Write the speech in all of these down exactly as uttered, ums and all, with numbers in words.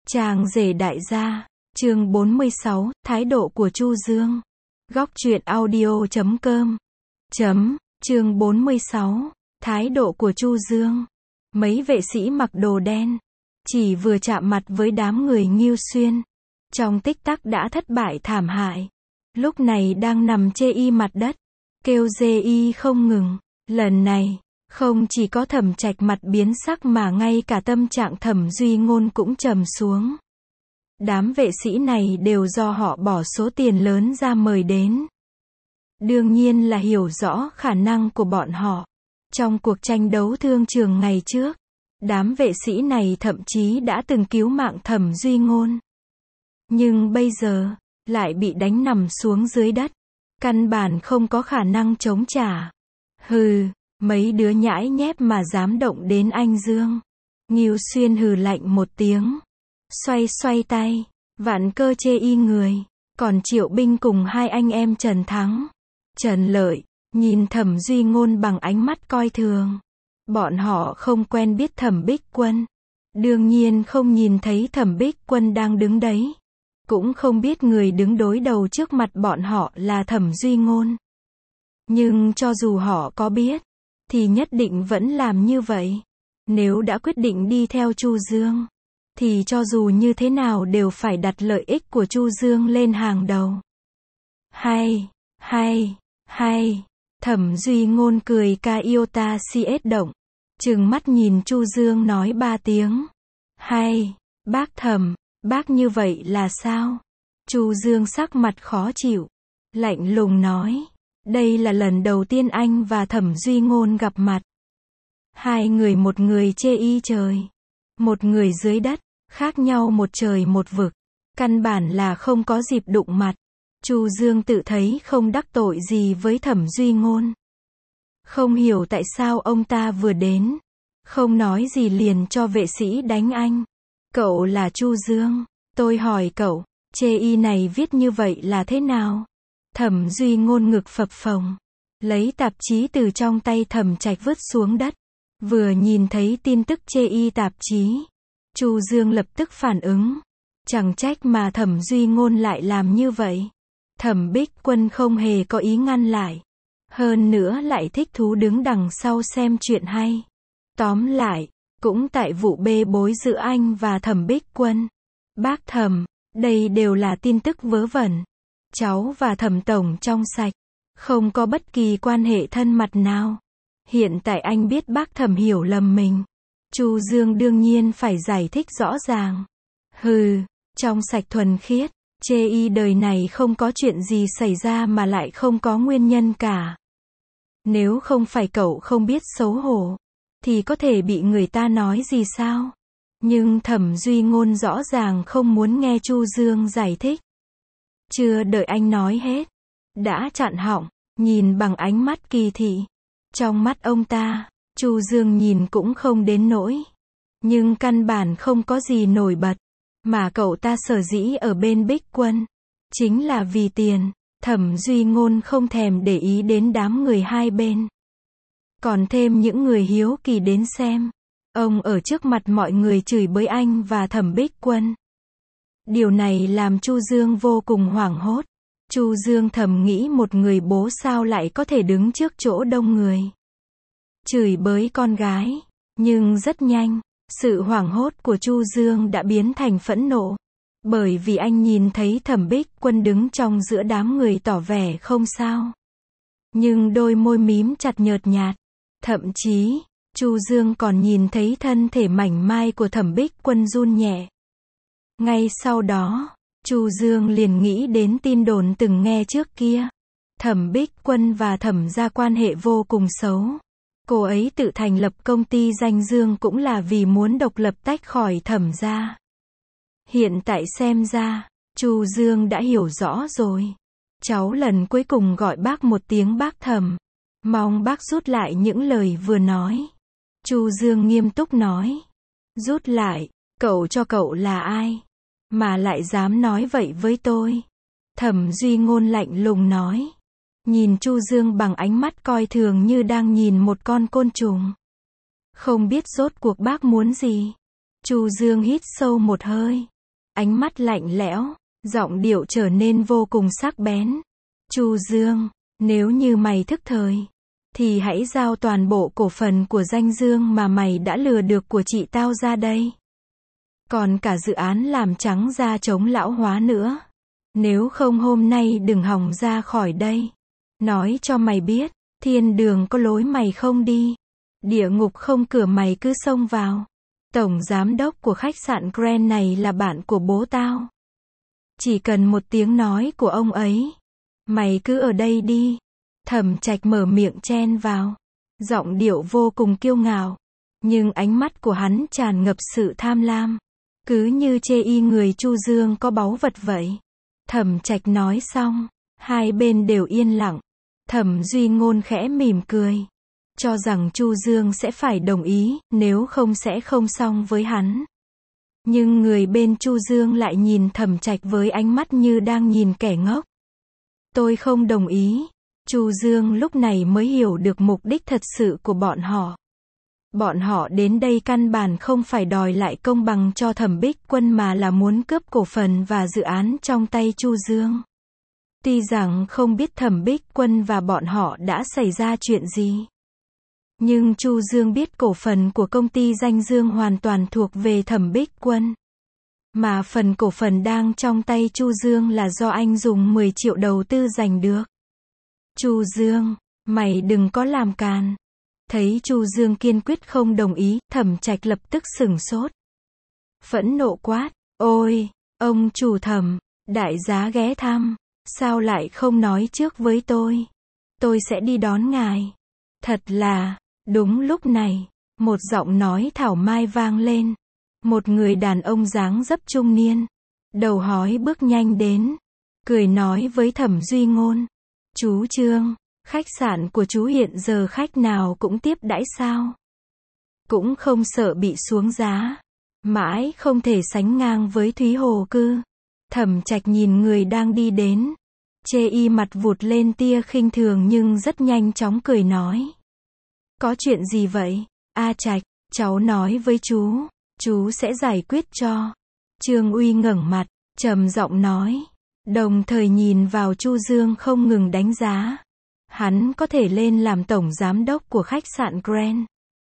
Chàng rể đại gia, chương bốn mươi sáu, thái độ của Chu Dương. Góc truyện audio chấm com. Chấm, chương bốn mươi sáu, thái độ của Chu Dương. Mấy vệ sĩ mặc đồ đen, chỉ vừa chạm mặt với đám người Ngưu Xuyên, trong tích tắc đã thất bại thảm hại. Lúc này đang nằm chê y mặt đất, kêu dê y không ngừng. Lần này, không chỉ có Thẩm Trạch mặt biến sắc mà ngay cả tâm trạng Thẩm Duy Ngôn cũng trầm xuống. Đám vệ sĩ này đều do họ bỏ số tiền lớn ra mời đến. Đương nhiên là hiểu rõ khả năng của bọn họ. Trong cuộc tranh đấu thương trường ngày trước, đám vệ sĩ này thậm chí đã từng cứu mạng Thẩm Duy Ngôn. Nhưng bây giờ, lại bị đánh nằm xuống dưới đất. Căn bản không có khả năng chống trả. Hừ, mấy đứa nhãi nhép mà dám động đến anh Dương. Ngưu Xuyên hừ lạnh một tiếng. Xoay xoay tay, vạn cơ chê y người. Còn Triệu Binh cùng hai anh em Trần Thắng, Trần Lợi, nhìn Thẩm Duy Ngôn bằng ánh mắt coi thường. Bọn họ không quen biết Thẩm Bích Quân. Đương nhiên không nhìn thấy Thẩm Bích Quân đang đứng đấy. Cũng không biết người đứng đối đầu trước mặt bọn họ là Thẩm Duy Ngôn. Nhưng cho dù họ có biết, thì nhất định vẫn làm như vậy. Nếu đã quyết định đi theo Chu Dương, thì cho dù như thế nào đều phải đặt lợi ích của Chu Dương lên hàng đầu. Hay, hay, hay. Thẩm Duy Ngôn cười ca iota cs động, trừng mắt nhìn Chu Dương nói ba tiếng. Hay, bác Thẩm, bác như vậy là sao? Chu Dương sắc mặt khó chịu, lạnh lùng nói. Đây là lần đầu tiên anh và Thẩm Duy Ngôn gặp mặt. Hai người, một người chê y trời, một người dưới đất, khác nhau một trời một vực. Căn bản là không có dịp đụng mặt. Chu Dương tự thấy không đắc tội gì với Thẩm Duy Ngôn. Không hiểu tại sao ông ta vừa đến, không nói gì liền cho vệ sĩ đánh anh. Cậu là Chu Dương, tôi hỏi cậu, chê y này viết như vậy là thế nào? Thẩm Duy Ngôn ngực phập phồng, lấy tạp chí từ trong tay Thẩm Trạch vứt xuống đất. Vừa nhìn thấy tin tức chê y tạp chí, Chu Dương lập tức phản ứng. Chẳng trách mà Thẩm Duy Ngôn lại làm như vậy. Thẩm Bích Quân không hề có ý ngăn lại. Hơn nữa lại thích thú đứng đằng sau xem chuyện hay. Tóm lại, cũng tại vụ bê bối giữa anh và Thẩm Bích Quân. Bác Thẩm, đây đều là tin tức vớ vẩn. Cháu và Thẩm Tổng trong sạch, không có bất kỳ quan hệ thân mật nào. Hiện tại anh biết bác Thẩm hiểu lầm mình. Chu Dương đương nhiên phải giải thích rõ ràng. Hừ, trong sạch thuần khiết, chê y đời này không có chuyện gì xảy ra mà lại không có nguyên nhân cả. Nếu không phải cậu không biết xấu hổ, thì có thể bị người ta nói gì sao? Nhưng Thẩm Duy Ngôn rõ ràng không muốn nghe Chu Dương giải thích. Chưa đợi anh nói hết, đã chặn họng, nhìn bằng ánh mắt kỳ thị. Trong mắt ông ta, Chu Dương nhìn cũng không đến nỗi, nhưng căn bản không có gì nổi bật. Mà cậu ta sở dĩ ở bên Bích Quân, chính là vì tiền. Thẩm Duy Ngôn không thèm để ý đến đám người hai bên. Còn thêm những người hiếu kỳ đến xem. Ông ở trước mặt mọi người chửi bới anh và Thẩm Bích Quân. Điều này làm Chu Dương vô cùng hoảng hốt. Chu Dương thầm nghĩ một người bố sao lại có thể đứng trước chỗ đông người, chửi bới con gái. Nhưng rất nhanh, sự hoảng hốt của Chu Dương đã biến thành phẫn nộ. Bởi vì anh nhìn thấy Thẩm Bích Quân đứng trong giữa đám người tỏ vẻ không sao. Nhưng đôi môi mím chặt nhợt nhạt. Thậm chí, Chu Dương còn nhìn thấy thân thể mảnh mai của Thẩm Bích Quân run nhẹ. Ngay sau đó, Chu Dương liền nghĩ đến tin đồn từng nghe trước kia. Thẩm Bích Quân và Thẩm gia quan hệ vô cùng xấu. Cô ấy tự thành lập công ty danh Dương cũng là vì muốn độc lập tách khỏi Thẩm gia. Hiện tại xem ra, Chu Dương đã hiểu rõ rồi. Cháu lần cuối cùng gọi bác một tiếng bác Thẩm. Mong bác rút lại những lời vừa nói. Chu Dương nghiêm túc nói. Rút lại, cậu cho cậu là ai? Mà lại dám nói vậy với tôi? Thẩm Duy Ngôn lạnh lùng nói. Nhìn Chu Dương bằng ánh mắt coi thường như đang nhìn một con côn trùng. Không biết rốt cuộc bác muốn gì? Chu Dương hít sâu một hơi. ánh mắt lạnh lẽo, giọng điệu trở nên vô cùng sắc bén. Chu Dương, nếu như mày thức thời, thì hãy giao toàn bộ cổ phần của Danh Dương mà mày đã lừa được của chị tao ra đây. Còn cả dự án làm trắng da chống lão hóa nữa. Nếu không hôm nay đừng hòng ra khỏi đây. Nói cho mày biết, thiên đường có lối mày không đi. Địa ngục không cửa mày cứ xông vào. Tổng giám đốc của khách sạn Grand này là bạn của bố tao. Chỉ cần một tiếng nói của ông ấy. Mày cứ ở đây đi. Thẩm Trạch mở miệng chen vào. Giọng điệu vô cùng kiêu ngạo. Nhưng ánh mắt của hắn tràn ngập sự tham lam. Cứ như chê y người Chu Dương có báu vật vậy. Thẩm Trạch nói xong. Hai bên đều yên lặng. Thẩm Duy Ngôn khẽ mỉm cười. Cho rằng Chu Dương sẽ phải đồng ý, nếu không sẽ không xong với hắn. Nhưng người bên Chu Dương lại nhìn Thẩm Trạch với ánh mắt như đang nhìn kẻ ngốc. Tôi không đồng ý. Chu Dương lúc này mới hiểu được mục đích thật sự của bọn họ. Bọn họ đến đây căn bản không phải đòi lại công bằng cho Thẩm Bích Quân mà là muốn cướp cổ phần và dự án trong tay Chu Dương. Tuy rằng không biết Thẩm Bích Quân và bọn họ đã xảy ra chuyện gì. Nhưng Chu Dương biết cổ phần của công ty Danh Dương hoàn toàn thuộc về Thẩm Bích Quân. Mà phần cổ phần đang trong tay Chu Dương là do anh dùng mười triệu đầu tư giành được. Chu Dương, mày đừng có làm càn. Thấy Chu Dương kiên quyết không đồng ý, Thẩm Trạch lập tức sửng sốt. Phẫn nộ quát, ôi, ông chủ Thẩm, đại giá ghé thăm, sao lại không nói trước với tôi? Tôi sẽ đi đón ngài. Thật là, đúng lúc này, một giọng nói thảo mai vang lên. Một người đàn ông dáng dấp trung niên, đầu hói bước nhanh đến, cười nói với Thẩm Duy Ngôn. Chú Trương, khách sạn của chú hiện giờ khách nào cũng tiếp đãi sao? Cũng không sợ bị xuống giá. Mãi không thể sánh ngang với Thúy Hồ cư. Thẩm Trạch nhìn người đang đi đến. Chê y mặt vụt lên tia khinh thường nhưng rất nhanh chóng cười nói. Có chuyện gì vậy? A Trạch, cháu nói với chú. Chú sẽ giải quyết cho. Trương Uy ngẩng mặt, trầm giọng nói. Đồng thời nhìn vào Chu Dương không ngừng đánh giá. Hắn có thể lên làm tổng giám đốc của khách sạn Grand.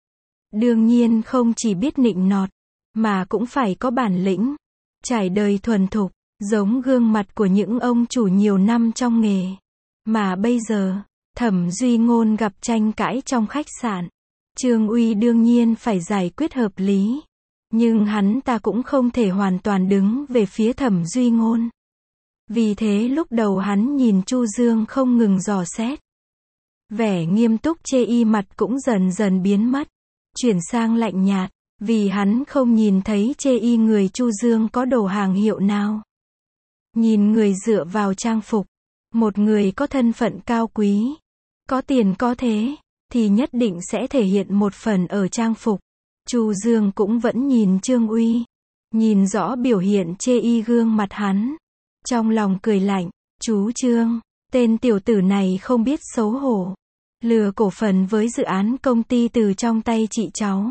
Đương nhiên không chỉ biết nịnh nọt, mà cũng phải có bản lĩnh. Trải đời thuần thục, giống gương mặt của những ông chủ nhiều năm trong nghề. Mà bây giờ, Thẩm Duy Ngôn gặp tranh cãi trong khách sạn. Trương Uy đương nhiên phải giải quyết hợp lý. Nhưng hắn ta cũng không thể hoàn toàn đứng về phía Thẩm Duy Ngôn. Vì thế lúc đầu hắn nhìn Chu Dương không ngừng dò xét. Vẻ nghiêm túc chê y mặt cũng dần dần biến mất. Chuyển sang lạnh nhạt. Vì hắn không nhìn thấy chê y người Chu Dương có đồ hàng hiệu nào. Nhìn người dựa vào trang phục. Một người có thân phận cao quý. Có tiền có thế. Thì nhất định sẽ thể hiện một phần ở trang phục. Chu Dương cũng vẫn nhìn Trương Uy. Nhìn rõ biểu hiện chê y gương mặt hắn. Trong lòng cười lạnh. Chú Trương, tên tiểu tử này không biết xấu hổ. Lừa cổ phần với dự án công ty từ trong tay chị cháu.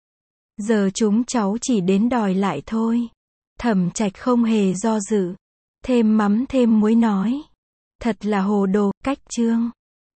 Giờ chúng cháu chỉ đến đòi lại thôi. Thẩm Trạch không hề do dự. Thêm mắm thêm muối nói. Thật là hồ đồ, cách Trương.